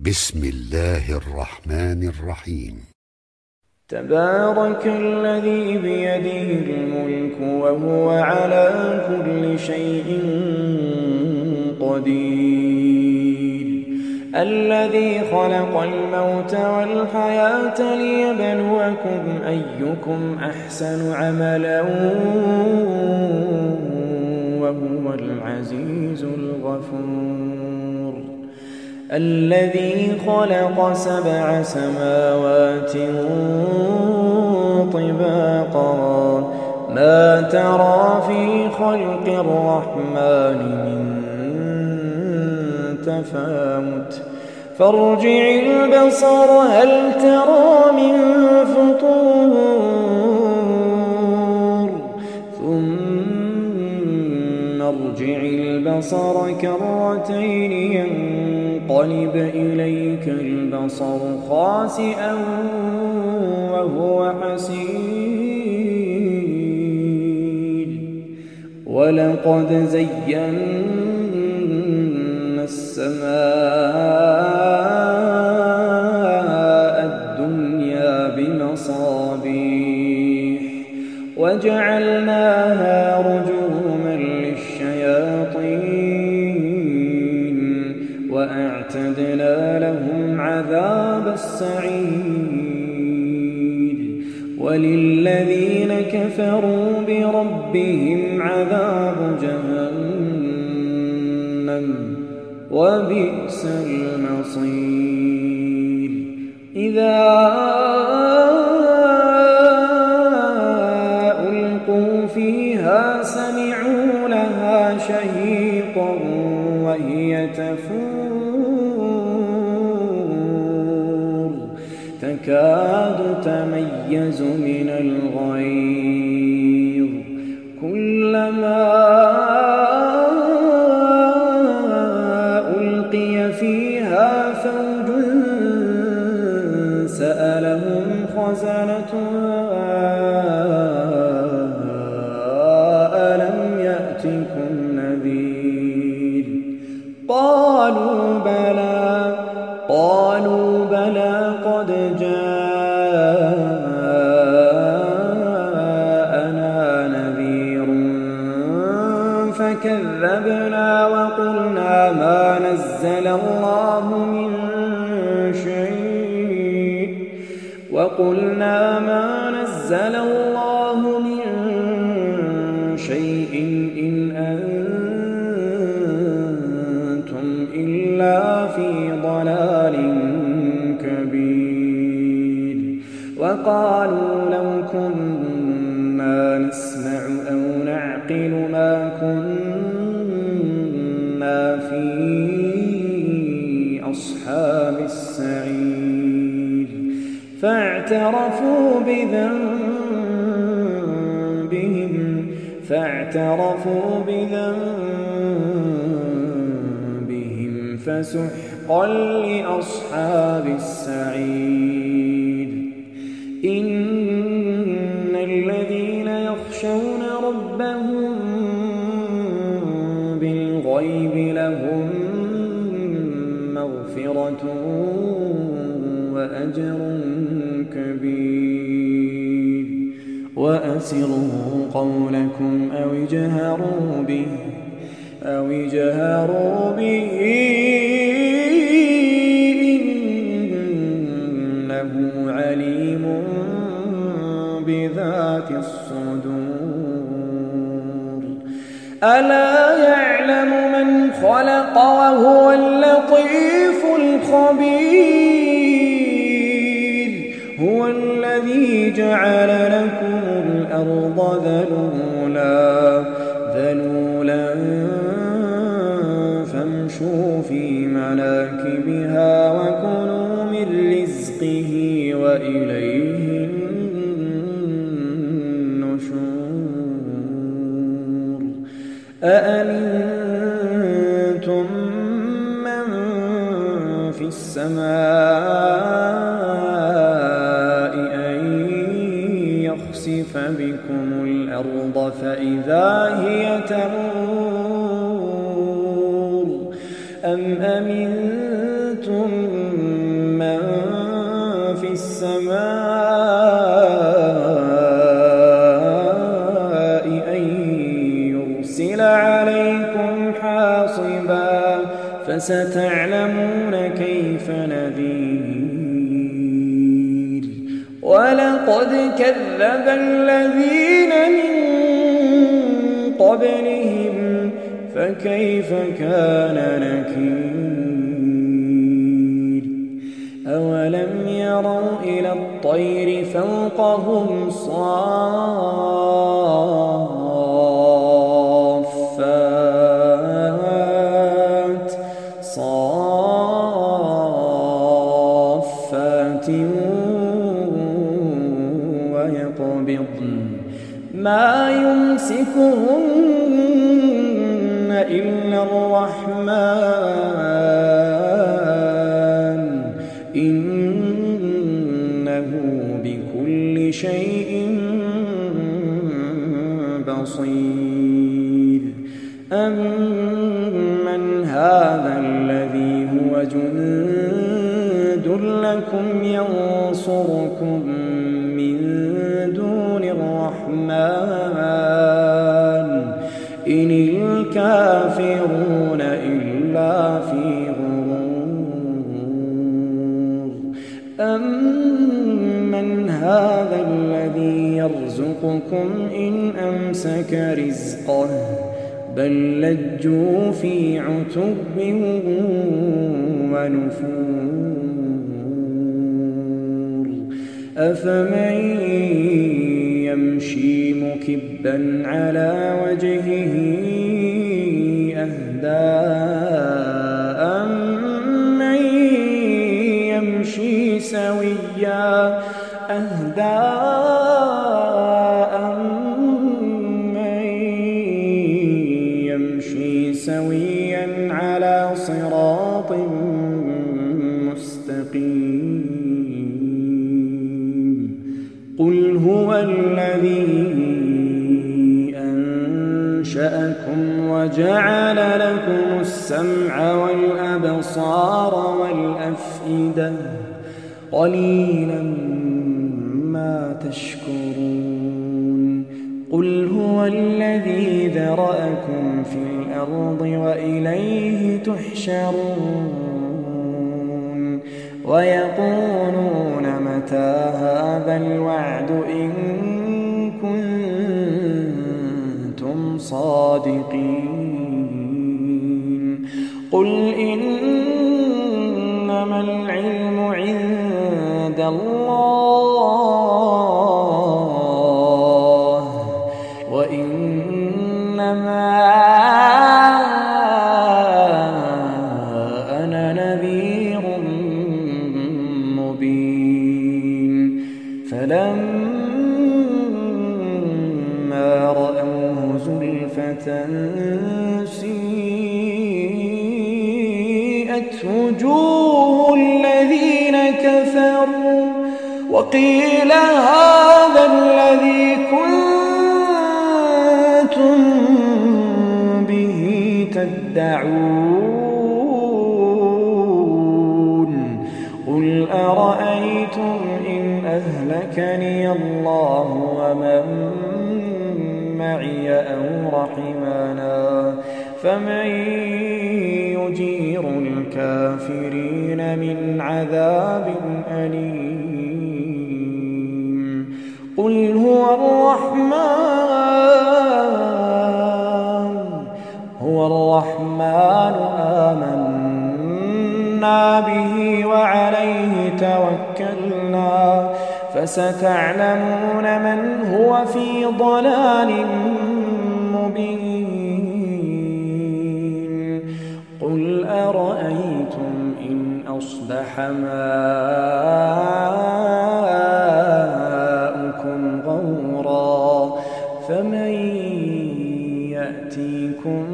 بسم الله الرحمن الرحيم. تبارك الذي بيده الملك وهو على كل شيء قدير، الذي خلق الموت والحياة ليبلوكم أيكم أحسن عملا وهو العزيز الغفور، الذي خلق 7 سماوات طباقا ما ترى في خلق الرحمن من تفاوت فارجع البصر هل ترى من فطور ثم ارجع البصر كرتين ينقلب إليك البصر خاسئا وهو حسير، ولقد زينا السماء الدنيا بمصابيح وجعلناها رجوما للشياطين وأعتدنا لهم عذاب السعير، وللذين كفروا بربهم عذاب جهنم وبئس المصير. إذا ألقوا فيها سمعوا لها شهيقا وهي تفور تكاد تميز من الغيظ كلما فيها فوج سألهم خزنتها ألم يأتكم نذير قالوا بلى قد جاءنا نذير فكذبنا وقلنا ما نزل الله من شيء إن أنتم إلا في ضلال كبير، وقالوا لو كنا نسمع أو نعقل ما كنا في أصحاب السعير، فاعترفوا بذنبهم فسحقا لأصحاب السعير. إن الذين يخشون ربهم بالغيب لهم مغفرة وأجر كبير، وأسروا قولكم أو اجهروا به إنه عليم بذات الصدور. ألا يعلم من خلق وهو اللطيف الخبير، هو الذي جعل لكم الأرض ذلولا فامشوا في مناكبها وكلوا من رزقه وإليه النشور. أأمنتم من في السماء أن يخسف بكم الأرض فإذا هي تمور أم أمنتم السماء أن يرسل عليكم حاصبا فستعلمون كيف نذير ولقد كذب الذين من قبلهم فكيف كان نكير أولم يروا إلى الطير فوقهم صافات ويقبضن ما يمسكهن إلا الرحمن إنه بكل شيء بصير أمن هذا الذي هو جند لكم ينصركم من دون الرحمن إن الكافرون إلا في غرور أمن هذا الذي يرزقكم إن أمسك رزقه بل لجوا في عتب ونفور أفمن يمشي مكبا على وجهه أهدى أمن يمشي سويا على صراط مستقيم قل هو الذي أنشأكم وجعل لكم السمع والأبصار والأفئدة قليلا ما تشكرون قل هو الذي ذرأكم في الأرض وإليه تحشرون ويقولون متى هذا الوعد إن كنتم صادقين قل إنما العلم عند الله وإنما أنا نذير مبين فلما رأوه زلفة سيئت وجوه الذين كفروا وقيل هذا الذي كنتم به تدعون قل أرأيتم إن أهلكني الله ومن معي أو رحمنا فمن يجير الكافرين من عذاب أليم قل هو الرحمن آمنا به وعليه توكلنا فستعلمون من هو في ضلال مبين قل أرأيتم إن أصبح ماؤكم غورا فمن يأتيكم